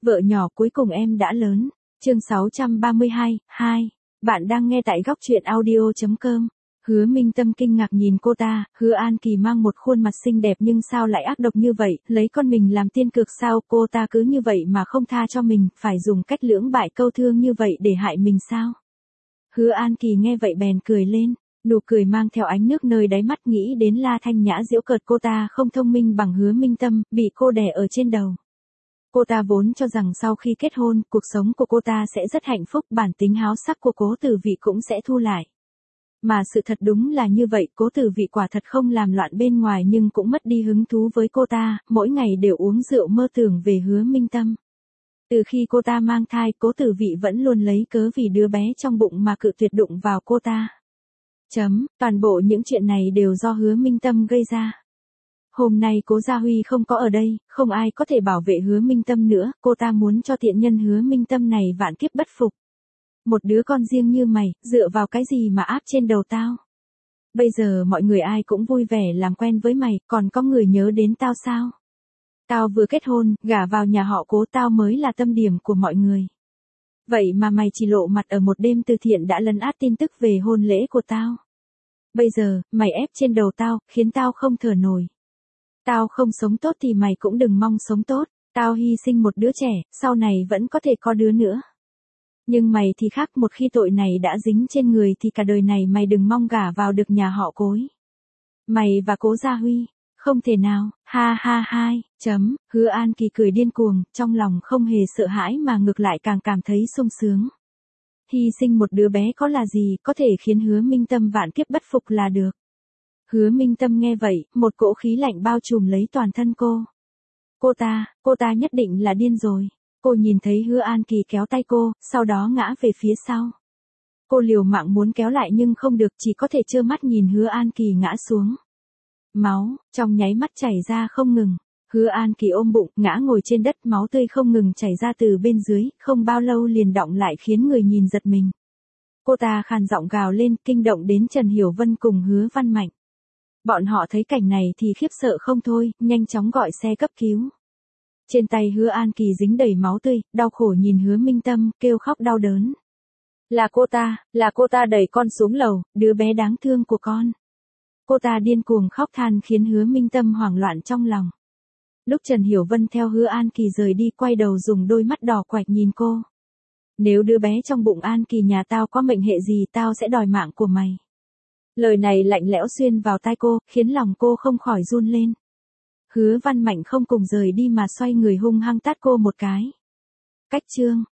Vợ nhỏ cuối cùng em đã lớn. Chương 632, 2. Bạn đang nghe tại góc truyện audio.com. Hứa Minh Tâm kinh ngạc nhìn cô ta, Hứa An Kỳ mang một khuôn mặt xinh đẹp nhưng sao lại ác độc như vậy, lấy con mình làm tiên cược sao, cô ta cứ như vậy mà không tha cho mình, phải dùng cách lưỡng bại câu thương như vậy để hại mình sao? Hứa An Kỳ nghe vậy bèn cười lên, nụ cười mang theo ánh nước nơi đáy mắt, nghĩ đến La Thanh Nhã giễu cợt cô ta không thông minh bằng Hứa Minh Tâm, bị cô đè ở trên đầu. Cô ta vốn cho rằng sau khi kết hôn, cuộc sống của cô ta sẽ rất hạnh phúc, bản tính háo sắc của Cố Tử Vị cũng sẽ thu lại. Mà sự thật đúng là như vậy, Cố Tử Vị quả thật không làm loạn bên ngoài nhưng cũng mất đi hứng thú với cô ta, mỗi ngày đều uống rượu mơ tưởng về Hứa Minh Tâm. Từ khi cô ta mang thai, Cố Tử Vị vẫn luôn lấy cớ vì đứa bé trong bụng mà cự tuyệt đụng vào cô ta. Toàn bộ những chuyện này đều do Hứa Minh Tâm gây ra. Hôm nay Cố Gia Huy không có ở đây, không ai có thể bảo vệ Hứa Minh Tâm nữa, cô ta muốn cho tiện nhân Hứa Minh Tâm này vạn kiếp bất phục. Một đứa con riêng như mày, dựa vào cái gì mà áp trên đầu tao? Bây giờ mọi người ai cũng vui vẻ làm quen với mày, còn có người nhớ đến tao sao? Tao vừa kết hôn, gả vào nhà họ Cố, tao mới là tâm điểm của mọi người. Vậy mà mày chỉ lộ mặt ở một đêm từ thiện đã lấn át tin tức về hôn lễ của tao. Bây giờ, mày ép trên đầu tao, khiến tao không thở nổi. Tao không sống tốt thì mày cũng đừng mong sống tốt, tao hy sinh một đứa trẻ, sau này vẫn có thể có đứa nữa. Nhưng mày thì khác, một khi tội này đã dính trên người thì cả đời này mày đừng mong gả vào được nhà họ Cố. Mày và Cố Gia Huy, không thể nào, ha ha hai, Hứa An Kỳ cười điên cuồng, trong lòng không hề sợ hãi mà ngược lại càng cảm thấy sung sướng. Hy sinh một đứa bé có là gì, có thể khiến Hứa Minh Tâm vạn kiếp bất phục là được. Hứa Minh Tâm nghe vậy, một cỗ khí lạnh bao trùm lấy toàn thân cô. Cô ta nhất định là điên rồi. Cô nhìn thấy Hứa An Kỳ kéo tay cô, sau đó ngã về phía sau. Cô liều mạng muốn kéo lại nhưng không được, chỉ có thể trơ mắt nhìn Hứa An Kỳ ngã xuống. Máu, trong nháy mắt chảy ra không ngừng. Hứa An Kỳ ôm bụng, ngã ngồi trên đất, máu tươi không ngừng chảy ra từ bên dưới, không bao lâu liền đọng lại khiến người nhìn giật mình. Cô ta khàn giọng gào lên, kinh động đến Trần Hiểu Vân cùng Hứa Văn Mạnh. Bọn họ thấy cảnh này thì khiếp sợ không thôi, nhanh chóng gọi xe cấp cứu. Trên tay Hứa An Kỳ dính đầy máu tươi, đau khổ nhìn Hứa Minh Tâm, kêu khóc đau đớn. Là cô ta đẩy con xuống lầu, đứa bé đáng thương của con. Cô ta điên cuồng khóc than khiến Hứa Minh Tâm hoảng loạn trong lòng. Lúc Trần Hiểu Vân theo Hứa An Kỳ rời đi, quay đầu dùng đôi mắt đỏ quạch nhìn cô. Nếu đứa bé trong bụng An Kỳ nhà tao có mệnh hệ gì, tao sẽ đòi mạng của mày. Lời này lạnh lẽo xuyên vào tai cô, khiến lòng cô không khỏi run lên. Hứa Văn Mạnh không cùng rời đi mà xoay người hung hăng tát cô một cái. Cách chương